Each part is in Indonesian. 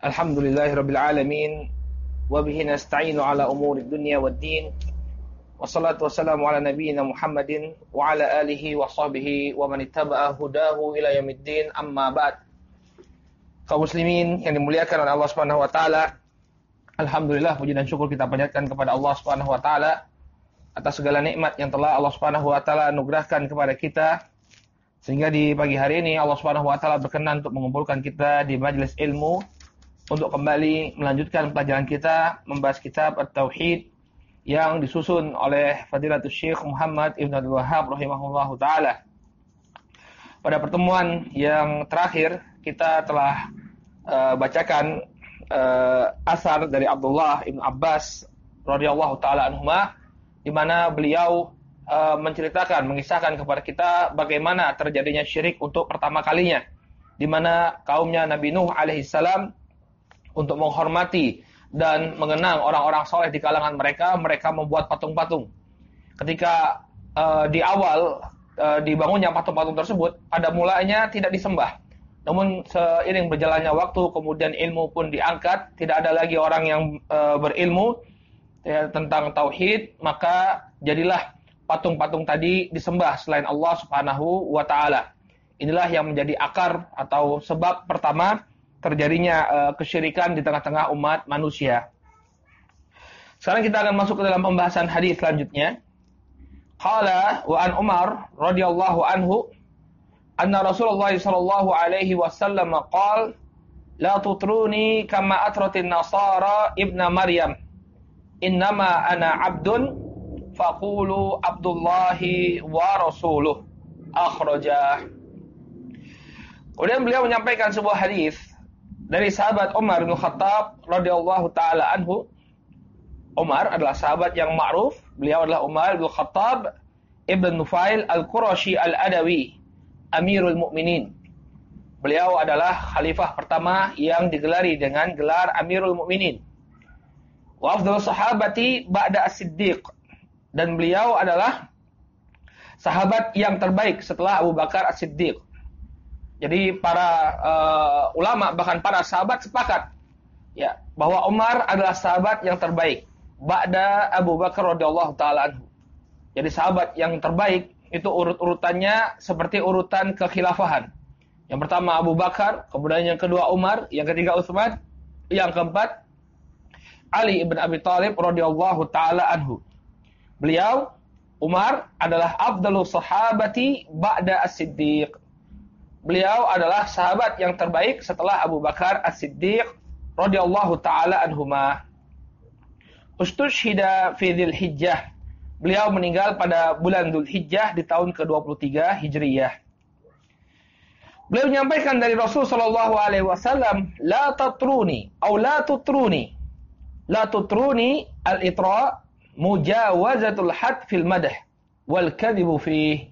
Alhamdulillahirabbil alamin wa bihi nasta'inu ala umuri dunya waddin. Wassalatu wassalamu ala nabiyyina Muhammadin wa ala alihi wa sahbihi wa man ittaba'a hudahu ila yaumiddin. Amma ba'd. Kaum muslimin yang dimuliakan oleh Allah Subhanahu wa taala, alhamdulillah puji dan syukur kita panjatkan kepada Allah Subhanahu wa taala atas segala nikmat yang telah Allah Subhanahu wa taala anugerahkan kepada kita, sehingga di pagi hari ini Allah Subhanahu wa taala berkenan untuk mengumpulkan kita di majelis ilmu untuk kembali melanjutkan pelajaran kita membahas kitab At-Tauhid yang disusun oleh Fadilatul Syekh Muhammad Ibn Abdul Wahhab rahimahullahu taala. Pada pertemuan yang terakhir kita telah bacakan asar dari Abdullah Ibn Abbas radhiyallahu taala anhuma, di mana beliau mengisahkan kepada kita bagaimana terjadinya syirik untuk pertama kalinya, di mana kaumnya Nabi Nuh alaihissalam untuk menghormati dan mengenang orang-orang soleh di kalangan mereka membuat patung-patung. Ketika di awal dibangunnya patung-patung tersebut, pada mulanya tidak disembah. Namun seiring berjalannya waktu, kemudian ilmu pun diangkat, tidak ada lagi orang yang berilmu tentang tauhid, maka jadilah patung-patung tadi disembah selain Allah Subhanahu wa taala. Inilah yang menjadi akar atau sebab pertama terjadinya kesyirikan di tengah-tengah umat manusia. Sekarang kita akan masuk ke dalam pembahasan hadis selanjutnya. Qala wa an Umar radhiyallahu anhu anna Rasulullah sallallahu alaihi wasallam qala la tutruni kama atratin nasara ibna Maryam innama ana abdun faqulu Abdullahi wa rasuluh akhrajah. Kemudian beliau menyampaikan sebuah hadis dari sahabat Umar bin Khattab radhiyallahu taala anhu. Umar adalah sahabat yang ma'ruf. Beliau adalah Umar bin Khattab ibn Nufail al-Qurashi al-Adawi, Amirul Mukminin. Beliau adalah khalifah pertama yang digelari dengan gelar Amirul Mukminin. Wa afdhalu sahabati ba'da as-Siddiq. Dan beliau adalah sahabat yang terbaik setelah Abu Bakar as-Siddiq. Jadi para ulama bahkan para sahabat sepakat ya bahwa Umar adalah sahabat yang terbaik ba'da Abu Bakar radhiyallahu taala anhu. Jadi sahabat yang terbaik itu urut-urutannya seperti urutan kekhilafahan. Yang pertama Abu Bakar, kemudian yang kedua Umar, yang ketiga Utsman, yang keempat Ali ibn Abi Thalib radhiyallahu taala anhu. Beliau Umar adalah afdalus sahabati ba'da as-Siddiq. Beliau adalah sahabat yang terbaik setelah Abu Bakar As-Siddiq radhiyallahu taala anhuma. Ustushhida fi Dzulhijjah. Beliau meninggal pada bulan Dzulhijjah di tahun ke-23 Hijriyah. Beliau menyampaikan dari Rasul sallallahu alaihi wasallam, la tatruni atau la tutruni. La tutruni al-itra mujawazatul had fil madh wal kadhibu fihi.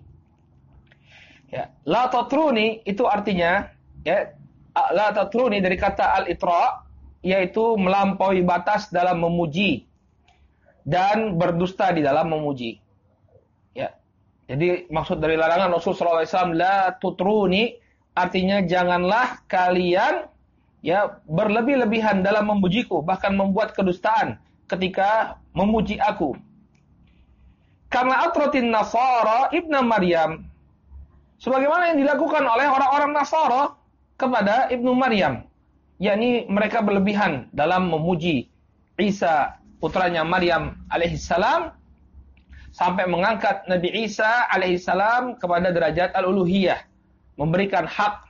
Ya, la tatruni itu artinya ya, la tatruni dari kata al-itra, yaitu melampaui batas dalam memuji dan berdusta di dalam memuji. Ya. Jadi maksud dari larangan Rasul sallallahu alaihi wasallam la tutruni artinya janganlah kalian ya berlebih-lebihan dalam memujiku, bahkan membuat kedustaan ketika memuji aku. Kama atratin nasara ibna Maryam, sebagaimana yang dilakukan oleh orang-orang Nasara kepada Ibnu Maryam, yakni mereka berlebihan dalam memuji Isa putranya Maryam alaihissalam sampai mengangkat Nabi Isa alaihissalam kepada derajat al-uluhiyah, memberikan hak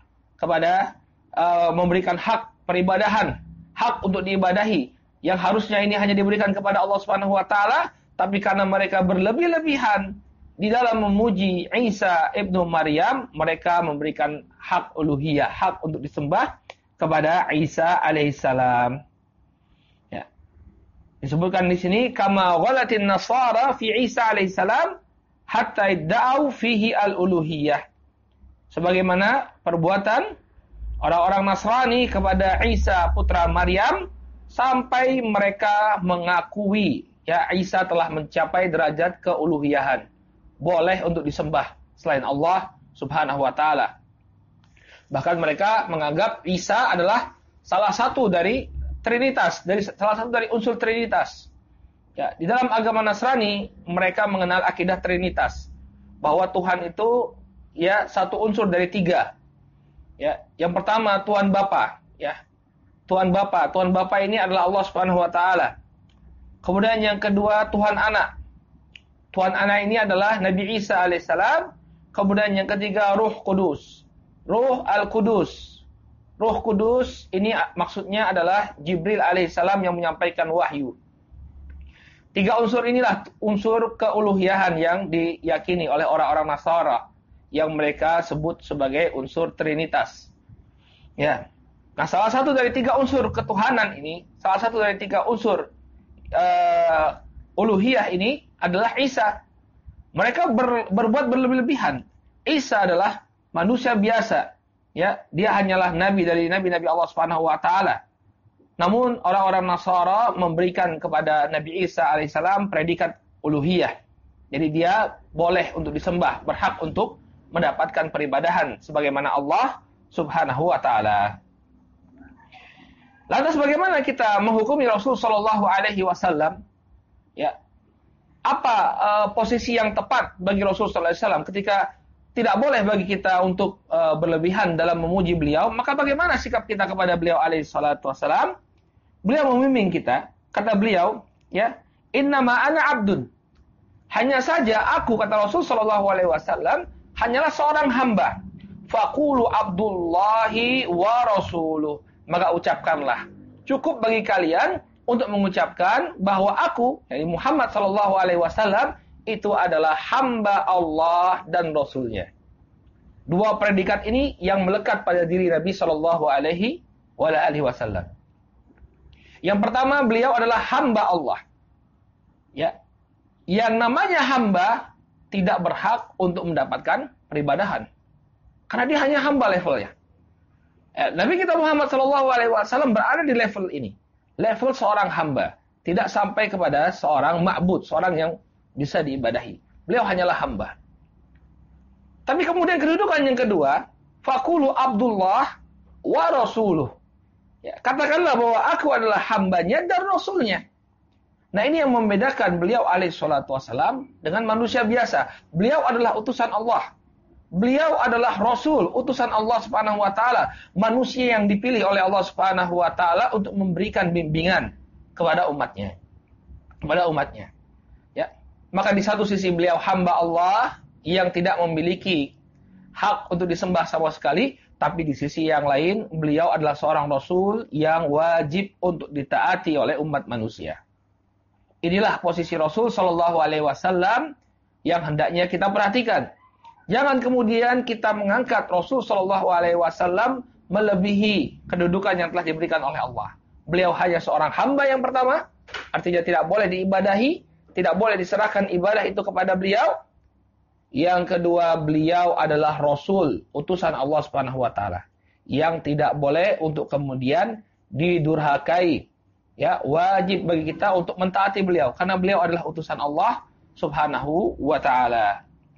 peribadahan, hak untuk diibadahi yang harusnya ini hanya diberikan kepada Allah Subhanahu wa taala, tapi karena mereka berlebih-lebihan di dalam memuji Isa ibnu Maryam, mereka memberikan hak uluhiyah, hak untuk disembah kepada Isa alaihissalam. Ya. Disebutkan di sini kama ghalatin nasara fi Isa alaihissalam hatta idda'u fihi al-uluhiyah. Sebagaimana perbuatan orang-orang Nasrani kepada Isa putra Maryam sampai mereka mengakui ya Isa telah mencapai derajat keuluhiyahan. Boleh untuk disembah selain Allah Subhanahu wa taala. Bahkan mereka menganggap Isa adalah salah satu dari Trinitas, salah satu dari unsur Trinitas. Ya, di dalam agama Nasrani mereka mengenal akidah Trinitas, bahwa Tuhan itu ya satu unsur dari tiga. Ya, yang pertama Tuhan Bapa, ya. Tuhan Bapa ini adalah Allah Subhanahu wa taala. Kemudian yang kedua Tuhan Anak. Tuhan Anak ini adalah Nabi Isa alaihissalam. Kemudian yang ketiga Ruh Kudus. Ruh Al-Kudus. Ruh Kudus ini maksudnya adalah Jibril alaihissalam yang menyampaikan wahyu. Tiga unsur inilah unsur keuluhiyahan yang diyakini oleh orang-orang Nasara yang mereka sebut sebagai unsur Trinitas. Ya. Nah, salah satu dari tiga unsur ketuhanan ini, salah satu dari tiga unsur uluhiyah ini adalah Isa. Mereka berbuat berlebih-lebihan. Isa adalah manusia biasa. Ya, dia hanyalah nabi dari nabi-nabi Allah Subhanahu wa taala. Namun orang-orang Nasara memberikan kepada Nabi Isa alaihissalam predikat uluhiyah. Jadi dia boleh untuk disembah, berhak untuk mendapatkan peribadahan sebagaimana Allah Subhanahu wa taala. Lantas bagaimana kita menghukumi Rasul sallallahu alaihi wasallam? Ya. Apa posisi yang tepat bagi Rasul sallallahu alaihi wasallam ketika tidak boleh bagi kita untuk berlebihan dalam memuji beliau, maka bagaimana sikap kita kepada beliau alaihi salatu wasallam? Beliau membimbing kita, kata beliau, ya, innama ana abdun. Hanya saja aku, kata Rasul sallallahu alaihi wasallam, hanyalah seorang hamba. Faqulu Abdullahi wa rasuluh. Maka ucapkanlah. Cukup bagi kalian untuk mengucapkan bahwa aku, yakni Muhammad sallallahu alaihi wasallam, itu adalah hamba Allah dan Rasulnya. Dua predikat ini yang melekat pada diri Nabi sallallahu alaihi wasallam. Yang pertama, beliau adalah hamba Allah. Ya. Yang namanya hamba tidak berhak untuk mendapatkan peribadahan. Karena dia hanya hamba levelnya. Nabi kita Muhammad SAW berada di level ini. Level seorang hamba. Tidak sampai kepada seorang ma'bud, seorang yang bisa diibadahi. Beliau hanyalah hamba. Tapi kemudian kedudukan yang kedua, faqulu Abdullah wa rasuluh. Ya, katakanlah bahwa aku adalah hambanya dan rasulnya. Nah, ini yang membedakan beliau alaihi salatu wasalam dengan manusia biasa. Beliau adalah utusan Allah. Beliau adalah rasul, utusan Allah Subhanahu wa taala, manusia yang dipilih oleh Allah Subhanahu wa taala untuk memberikan bimbingan kepada umatnya. Ya. Maka di satu sisi beliau hamba Allah yang tidak memiliki hak untuk disembah sama sekali, tapi di sisi yang lain beliau adalah seorang rasul yang wajib untuk ditaati oleh umat manusia. Inilah posisi Rasul sallallahu alaihi wasallam yang hendaknya kita perhatikan. Jangan kemudian kita mengangkat Rasul sallallahu alaihi wasallam melebihi kedudukan yang telah diberikan oleh Allah. Beliau hanya seorang hamba yang pertama, artinya tidak boleh diibadahi, tidak boleh diserahkan ibadah itu kepada beliau. Yang kedua, beliau adalah Rasul, utusan Allah Subhanahu wa taala, yang tidak boleh untuk kemudian didurhakai. Ya, wajib bagi kita untuk mentaati beliau karena beliau adalah utusan Allah Subhanahu wa taala.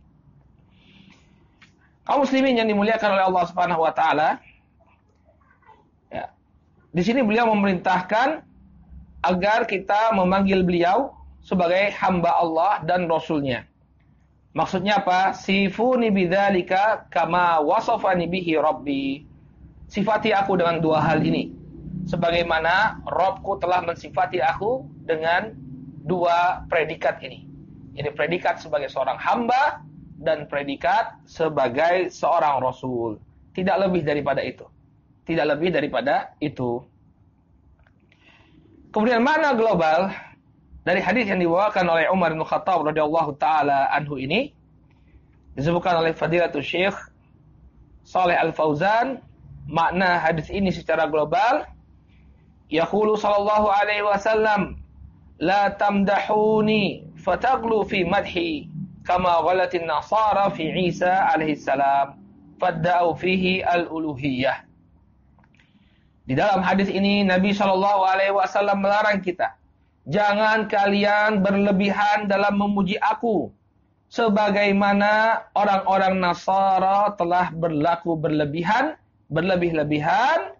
Kaum muslimin yang dimuliakan oleh Allah Subhanahu wa taala, ya. Di sini beliau memerintahkan agar kita memanggil beliau sebagai hamba Allah dan Rasulnya. Maksudnya apa? Sifuni bidzalika kama wasafani bihi Rabbi. Sifati aku dengan dua hal ini. Sebagaimana Rabbku telah mensifati aku dengan dua predikat ini. Ini predikat sebagai seorang hamba dan predikat sebagai seorang Rasul. Tidak lebih daripada itu. Tidak lebih daripada itu. Kemudian makna global dari hadis yang dibawakan oleh Umar bin Khattab radhiyallahu taala anhu ini disebutkan oleh Fadilatul Syekh Shalih Al-Fauzan, makna hadis ini secara global, yaqulu sallallahu alaihi wasallam, la tamdahuni fataglu fi madhi kama ghalatin nasara fi Isa alaihi salam fadda'u fihi al-uluhiyah. Di dalam hadis ini Nabi sallallahu alaihi wasallam melarang kita, jangan kalian berlebihan dalam memuji aku, sebagaimana orang-orang Nasara telah berlaku berlebih-lebihan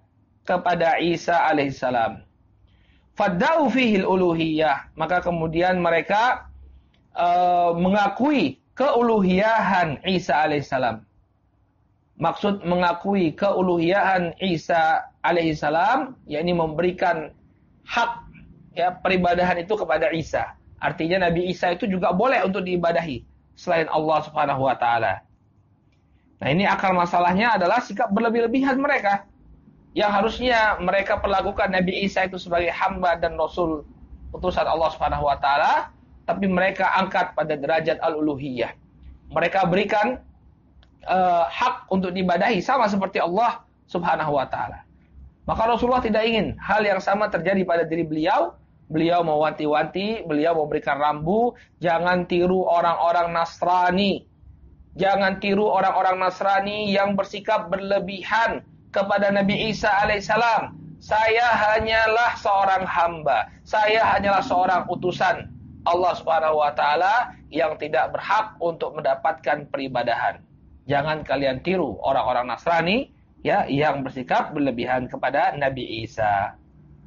kepada Isa alaihissalam. Fadda'u fihi al-uluhiyah, maka kemudian mereka mengakui keuluhiyahan Isa alaihissalam. Maksud mengakui keuluhiyahan Isa alaihissalam, yakni memberikan hak peribadahan itu kepada Isa. Artinya Nabi Isa itu juga boleh untuk diibadahi selain Allah Subhanahu wa taala. Nah, ini akar masalahnya adalah sikap berlebih-lebihan mereka, yang harusnya mereka perlakukan Nabi Isa itu sebagai hamba dan rasul utusan Allah Subhanahu wa taala, tapi mereka angkat pada derajat al-uluhiyah. Mereka berikan hak untuk diibadahi sama seperti Allah Subhanahu wa taala. Maka Rasulullah tidak ingin hal yang sama terjadi pada diri beliau. Beliau mewanti-wanti, beliau memberikan rambu, jangan tiru orang-orang Nasrani. Jangan tiru orang-orang Nasrani yang bersikap berlebihan kepada Nabi Isa alaihissalam. Saya hanyalah seorang hamba. Saya hanyalah seorang utusan Allah Subhanahu wa taala yang tidak berhak untuk mendapatkan peribadahan. Jangan kalian tiru orang-orang Nasrani yang bersikap berlebihan kepada Nabi Isa.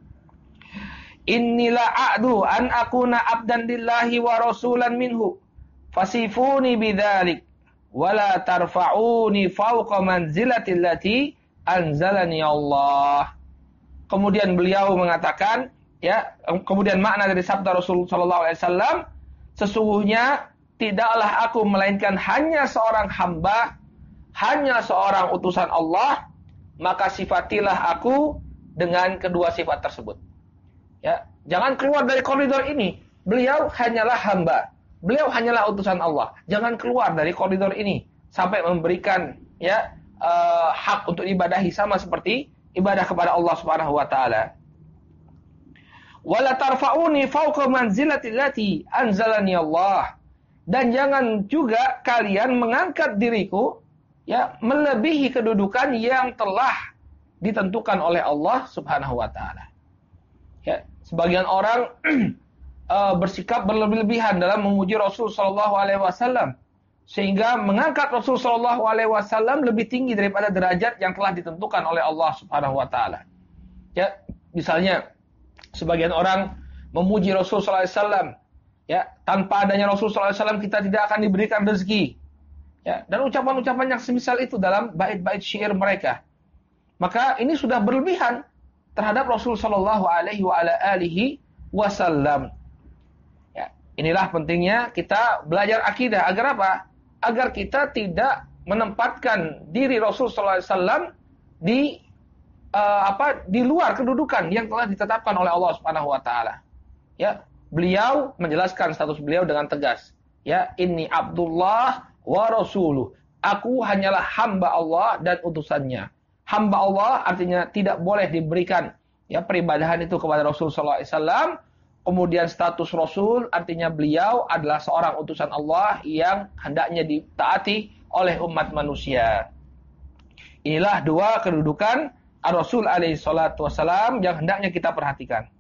Innila a'du an akuna abdan lillahi wa rasulan minhu. Fasifuni bidzalik. Wala tarfa'uni fawqa manzilati allati anzalani Allah. Kemudian beliau mengatakan, kemudian makna dari sabda Rasul sallallahu alaihi wasallam, sesungguhnya tidaklah aku melainkan hanya seorang hamba, hanya seorang utusan Allah, maka sifatilah aku dengan kedua sifat tersebut. Jangan keluar dari koridor ini. Beliau hanyalah hamba. Beliau hanyalah utusan Allah. Jangan keluar dari koridor ini sampai memberikan hak untuk ibadahi sama seperti ibadah kepada Allah Subhanahu wa taala. Wala tarfa'uni fawqa manzilati allati anzalani Allah. Dan jangan juga kalian mengangkat diriku melebihi kedudukan yang telah ditentukan oleh Allah Subhanahu wa taala. Sebagian orang bersikap berlebih-lebihan dalam memuji Rasul sallallahu alaihi wasallam sehingga mengangkat Rasul sallallahu alaihi wasallam lebih tinggi daripada derajat yang telah ditentukan oleh Allah Subhanahu wa taala. Misalnya sebagian orang memuji Rasul sallallahu alaihi wasallam, tanpa adanya Rasul sallallahu alaihi wasallam kita tidak akan diberikan rezeki. Dan ucapan-ucapan yang semisal itu dalam bait-bait syair mereka. Maka ini sudah berlebihan terhadap Rasul sallallahu alaihi wasallam. Inilah pentingnya kita belajar akidah. Agar apa? Agar kita tidak menempatkan diri Rasul sallallahu alaihi wasallam di luar kedudukan yang telah ditetapkan oleh Allah Subhanahu wa taala. Beliau menjelaskan status beliau dengan tegas. Inni Abdullah wa rasuluh. Aku hanyalah hamba Allah dan utusannya. Hamba Allah artinya tidak boleh diberikan peribadahan itu kepada Rasul sallallahu alaihi wasallam. Kemudian status Rasul artinya beliau adalah seorang utusan Allah yang hendaknya ditaati oleh umat manusia. Inilah dua kedudukan Rasul alaihi salatu wasalam yang hendaknya kita perhatikan.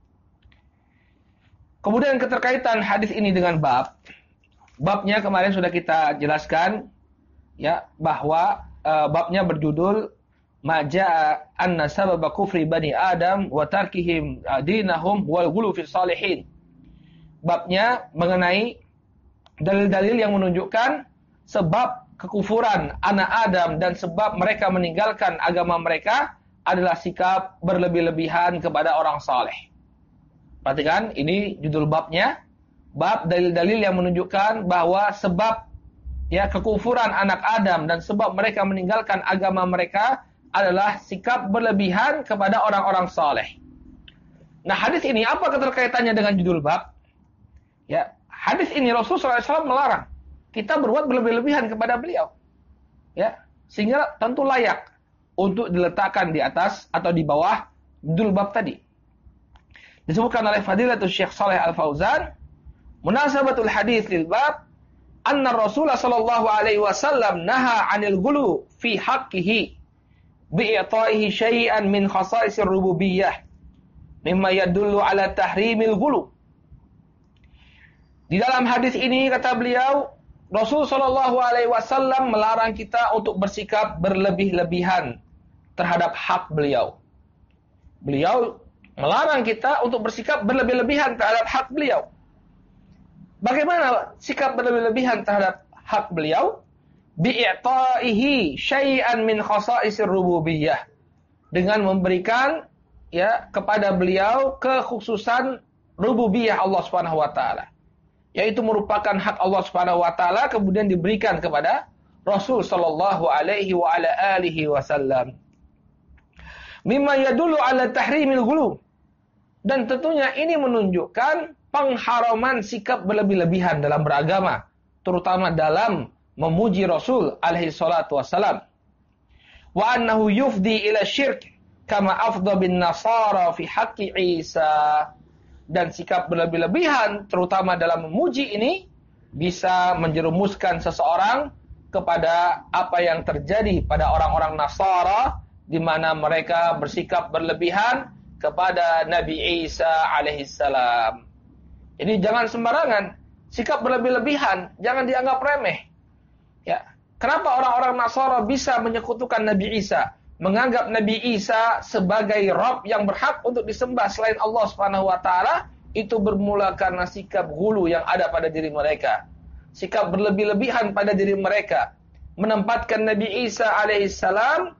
Kemudian keterkaitan hadis ini dengan babnya kemarin sudah kita jelaskan bahwa babnya berjudul Maja'a anna sababa kufri bani Adam wa tarkihim dinahum wal ghulu fi salihin. Babnya mengenai dalil-dalil yang menunjukkan sebab kekufuran anak Adam dan sebab mereka meninggalkan agama mereka adalah sikap berlebih-lebihan kepada orang saleh. Perhatikan, ini judul babnya. Bab dalil-dalil yang menunjukkan bahwa sebab kekufuran anak Adam dan sebab mereka meninggalkan agama mereka adalah sikap berlebihan kepada orang-orang saleh. Nah, hadis ini apa keterkaitannya dengan judul bab? Hadis ini Rasulullah SAW melarang kita berbuat berlebih-lebihan kepada beliau. Sehingga tentu layak untuk diletakkan di atas atau di bawah judul bab tadi. Disebutkan oleh Fadilatul Syekh Shalih Al-Fauzan, munasabatul hadis lil bab anna Rasulullah sallallahu alaihi wasallam naha 'anil ghulu fi haqqihi bi'ita'ihi syai'an min khasa'isir rububiyyah mimma yadullu ala tahrimil ghulu. Di dalam hadis ini kata beliau, Rasul sallallahu alaihi wasallam melarang kita untuk bersikap berlebih-lebihan terhadap hak beliau. Beliau melarang kita untuk bersikap berlebih-lebihan terhadap hak beliau. Bagaimana sikap berlebih-lebihan terhadap hak beliau? Bi'ita'ihi syai'an min khasa'isir rububiyah. Dengan memberikan kepada beliau kekhususan rububiyah Allah Subhanahu wa taala. Yaitu merupakan hak Allah Subhanahu wa taala kemudian diberikan kepada Rasul sallallahu alaihi wa ala alihi wasallam. Mimma yadullu ala tahrimil ghulu. Dan tentunya ini menunjukkan pengharaman sikap berlebih-lebihan dalam beragama, terutama dalam memuji Rasul alaihi salatu wasalam. Wa annahu yufdi ila syirk kama afdha bin nasara fi haqqi Isa. Dan sikap berlebih-lebihan terutama dalam memuji ini bisa menjerumuskan seseorang kepada apa yang terjadi pada orang-orang Nasara di mana mereka bersikap berlebihan kepada Nabi Isa alaihissalam. Ini jangan sembarangan, sikap berlebih-lebihan jangan dianggap remeh. Ya, kenapa orang-orang Nasara bisa menyekutukan Nabi Isa, menganggap Nabi Isa sebagai Rabb yang berhak untuk disembah selain Allah Subhanahu wa taala? Itu bermula karena sikap ghulu yang ada pada diri mereka. Sikap berlebih-lebihan pada diri mereka, menempatkan Nabi Isa alaihissalam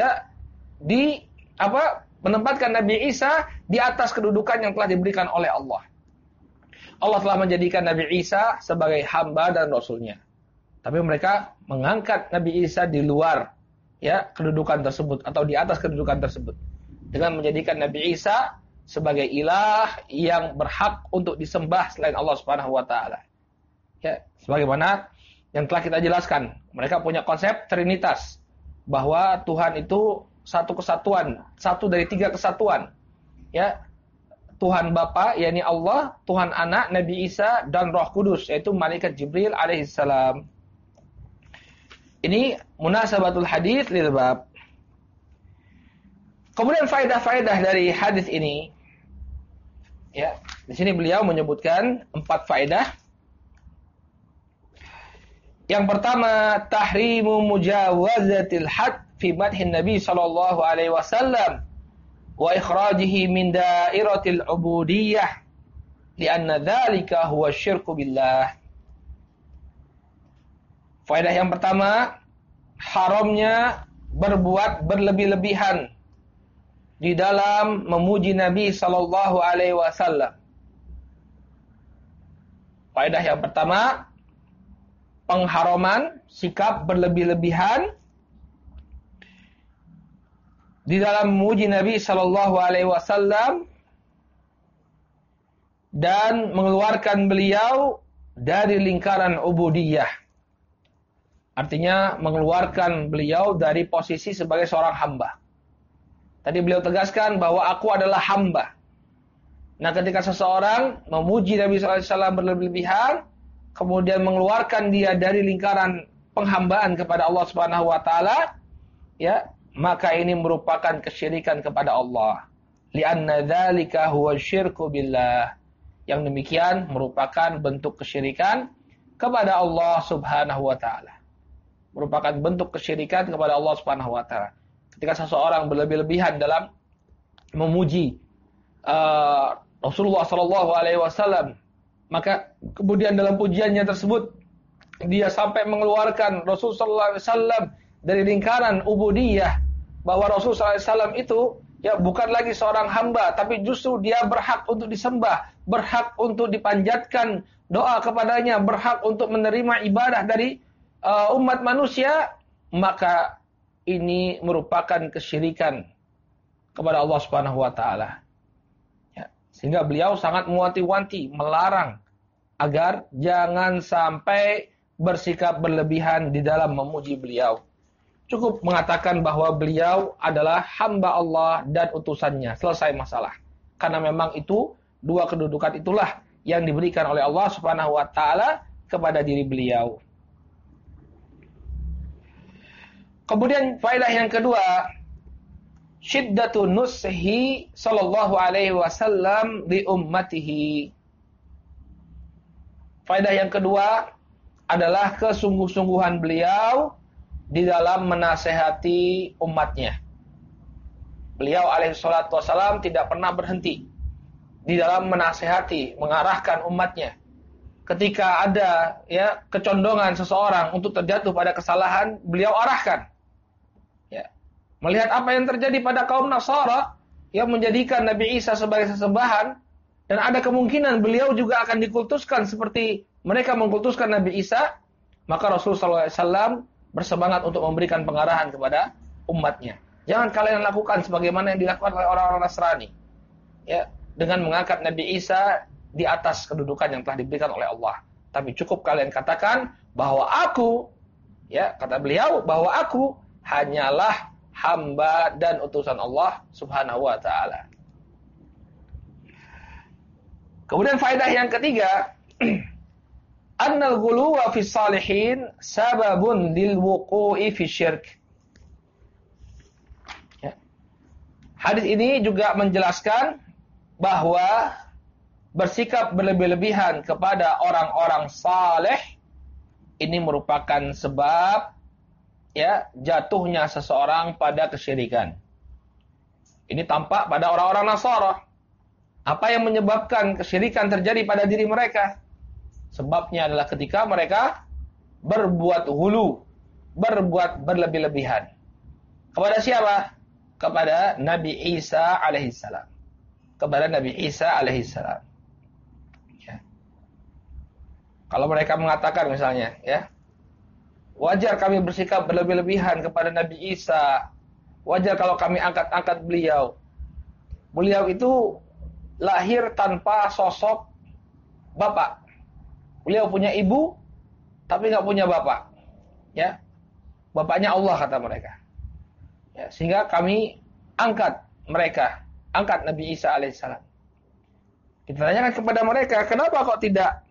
menempatkan Nabi Isa di atas kedudukan yang telah diberikan oleh Allah. Allah telah menjadikan Nabi Isa sebagai hamba dan rasulnya. Tapi mereka mengangkat Nabi Isa di luar kedudukan tersebut atau di atas kedudukan tersebut dengan menjadikan Nabi Isa sebagai ilah yang berhak untuk disembah selain Allah Subhanahu wa taala. Ya, sebagaimana yang telah kita jelaskan, mereka punya konsep trinitas bahwa Tuhan itu satu kesatuan, satu dari tiga kesatuan. Ya, Tuhan Bapa yakni Allah, Tuhan Anak Nabi Isa dan Roh Kudus yaitu malaikat Jibril alaihissalam. Ini munasabatul hadis lil bab. Kemudian faedah-faedah dari hadis ini, di sini beliau menyebutkan 4 faedah. Yang pertama, tahrimu mujawazatil had fi madhin Nabi sallallahu alaihi wasallam wa ikhrajihi min dairatil ubudiyyah lianna dzalika huwa syirku billah. Faedah yang pertama, haramnya berbuat berlebih-lebihan di dalam memuji Nabi sallallahu alaihi wasallam. Faedah yang pertama, pengharaman sikap berlebih-lebihan di dalam memuji Nabi sallallahu alaihi wasallam dan mengeluarkan beliau dari lingkaran ubudiyah. Artinya mengeluarkan beliau dari posisi sebagai seorang hamba. Tadi beliau tegaskan bahwa aku adalah hamba. Nah, ketika seseorang memuji Nabi sallallahu alaihi wasallam berlebihan, kemudian mengeluarkan dia dari lingkaran penghambaan kepada Allah Subhanahu wa taala, maka ini merupakan kesyirikan kepada Allah. Li'anna dzalika huwa syirku billah. Yang demikian merupakan bentuk kesyirikan kepada Allah Subhanahu wa taala. Merupakan bentuk kesyirikan kepada Allah Subhanahu wa taala. Ketika seseorang berlebih-lebihan dalam memuji Rasulullah sallallahu alaihi wasallam, maka kemudian dalam pujiannya tersebut dia sampai mengeluarkan Rasul sallallahu alaihi wasallam dari lingkaran ubudiyah, bahwa Rasul sallallahu alaihi wasallam itu bukan lagi seorang hamba, tapi justru dia berhak untuk disembah, berhak untuk dipanjatkan doa kepadanya, berhak untuk menerima ibadah dari umat manusia, maka ini merupakan kesyirikan kepada Allah Subhanahu wa taala. Sehingga beliau sangat mewanti-wanti, melarang agar jangan sampai bersikap berlebihan di dalam memuji beliau. Cukup mengatakan bahwa beliau adalah hamba Allah dan utusannya. Selesai masalah. Karena memang itu, dua kedudukan itulah yang diberikan oleh Allah Subhanahu wa taala kepada diri beliau. Kemudian faedah yang kedua, syiddatu nushi sallallahu alaihi wasallam li ummatihi. Faedah yang kedua adalah kesungguh-sungguhan beliau di dalam menasehati umatnya. Beliau alaihi salatu wassalam tidak pernah berhenti di dalam menasihati, mengarahkan umatnya. Ketika ada kecondongan seseorang untuk terjatuh pada kesalahan, beliau arahkan. Ya. Melihat apa yang terjadi pada kaum Nasara yang menjadikan Nabi Isa sebagai sesembahan, dan ada kemungkinan beliau juga akan dikultuskan seperti mereka mengkultuskan Nabi Isa, maka Rasulullah SAW bersemangat untuk memberikan pengarahan kepada umatnya. Jangan kalian lakukan sebagaimana yang dilakukan oleh orang-orang Nasrani, ya, dengan mengangkat Nabi Isa di atas kedudukan yang telah diberikan oleh Allah. Tapi cukup kalian katakan bahwa aku, ya, kata beliau, bahwa aku hanyalah hamba dan utusan Allah Subhanahu wa taala. Kemudian faedah yang ketiga, annal ghuluwa fi salihin sababun lil wuqu'i fi syirk. Hadis ini juga menjelaskan bahwa bersikap berlebih-lebihan kepada orang-orang saleh ini merupakan sebab jatuhnya seseorang pada kesyirikan. Ini tampak pada orang-orang Nasara. Apa yang menyebabkan kesyirikan terjadi pada diri mereka? Sebabnya adalah ketika mereka berbuat hulu, berbuat berlebih-lebihan. Kepada siapa? Kepada Nabi Isa alaihissalam. Kepada Nabi Isa alaihissalam. Ya. Kalau mereka mengatakan misalnya, wajar kami bersikap berlebih-lebihan kepada Nabi Isa. Wajar kalau kami angkat-angkat beliau. Beliau itu lahir tanpa sosok bapak. Beliau punya ibu, tapi nggak punya bapak. Ya, bapaknya Allah kata mereka. Ya, sehingga kami angkat Nabi Isa alaihissalam. Kita tanyakan kepada mereka, kenapa kok tidak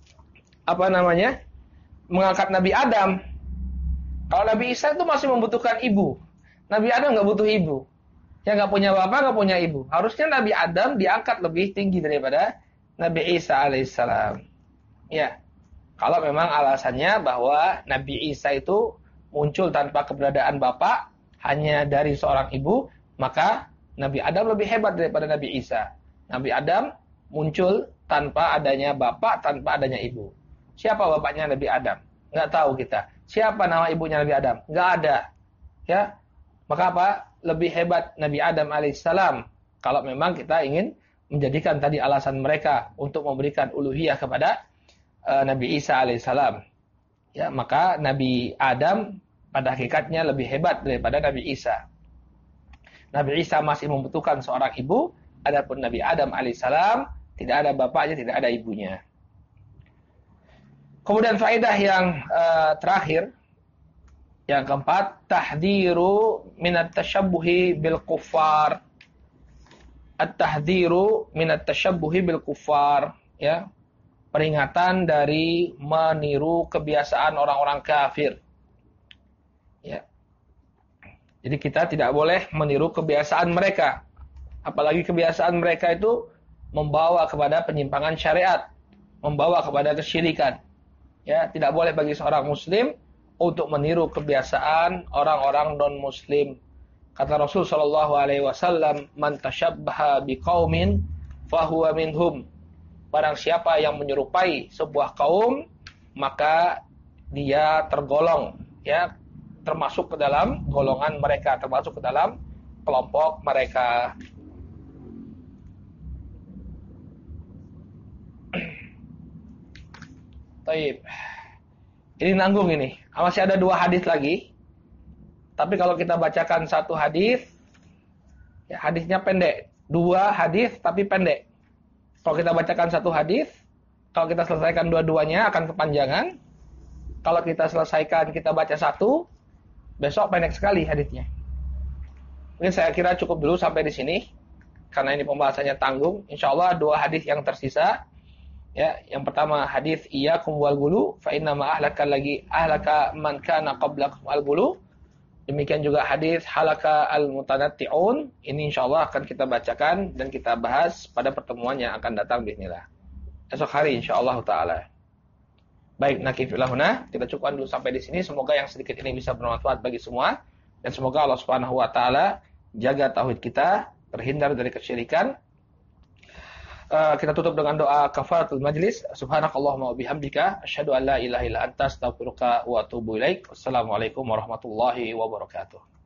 mengangkat Nabi Adam? Kalau Nabi Isa itu masih membutuhkan ibu, Nabi Adam nggak butuh ibu. Yang nggak punya bapak nggak punya ibu. Harusnya Nabi Adam diangkat lebih tinggi daripada Nabi Isa alaihissalam. Ya, kalau memang alasannya bahwa Nabi Isa itu muncul tanpa keberadaan bapak, hanya dari seorang ibu, maka Nabi Adam lebih hebat daripada Nabi Isa. Nabi Adam muncul tanpa adanya bapak, tanpa adanya ibu. Siapa bapaknya Nabi Adam? Nggak tahu kita. Siapa nama ibunya Nabi Adam? Nggak ada. Ya, maka apa? Lebih hebat Nabi Adam alaihissalam. Kalau memang kita ingin menjadikan tadi alasan mereka untuk memberikan uluhiyah kepada Nabi Isa alaihissalam. Ya, maka Nabi Adam pada hakikatnya lebih hebat daripada Nabi Isa. Nabi Isa masih membutuhkan seorang ibu, adapun Nabi Adam alaihissalam tidak ada bapaknya, tidak ada ibunya. Kemudian faedah yang terakhir, yang keempat, tahdhiru minat tasyabbuhi bil kuffar. At-tahdhiru minat tasyabbuhi bil kuffar, ya. Peringatan dari meniru kebiasaan orang-orang kafir. Ya. Jadi kita tidak boleh meniru kebiasaan mereka. Apalagi kebiasaan mereka itu membawa kepada penyimpangan syariat, membawa kepada kesyirikan. Ya, tidak boleh bagi seorang muslim untuk meniru kebiasaan orang-orang non-muslim. Kata Rasul sallallahu alaihi wasallam, "Man tashabbaha biqaumin fahuwa minhum." Barang siapa yang menyerupai sebuah kaum, maka dia tergolong, ya, termasuk ke dalam golongan mereka, termasuk ke dalam kelompok mereka. Taib. Ini nanggung ini. Masih ada 2 hadis lagi. Tapi kalau kita bacakan satu hadis, ya hadisnya pendek. 2 hadis tapi pendek. Kalau kita bacakan satu hadis, kalau kita selesaikan dua-duanya akan kepanjangan. Kalau kita selesaikan, kita baca satu, besok pendek sekali hadisnya. Mungkin saya kira cukup dulu sampai di sini, karena ini pembahasannya tanggung. Insyaallah 2 hadis yang tersisa. Ya, yang pertama hadis iyyakum wal ghulu fa inna ma ahlaka man kana qablakum al ghulu. Demikian juga hadis halaka al mutanatti'un. Ini insyaallah akan kita bacakan dan kita bahas pada pertemuan yang akan datang bismillah. Esok hari insyaallah taala. Baik, nakifilahuna, kita cukupkan dulu sampai di sini. Semoga yang sedikit ini bisa bermanfaat bagi semua dan semoga Allah Subhanahu wa taala jaga tauhid kita, terhindar dari kesyirikan. Kita tutup dengan doa kafaratul majlis. Subhanakallahumma wa bihamdika asyhadu an la ilaha illa anta astaghfiruka wa atubu ilaik. Wassalamualaikum warahmatullahi wabarakatuh.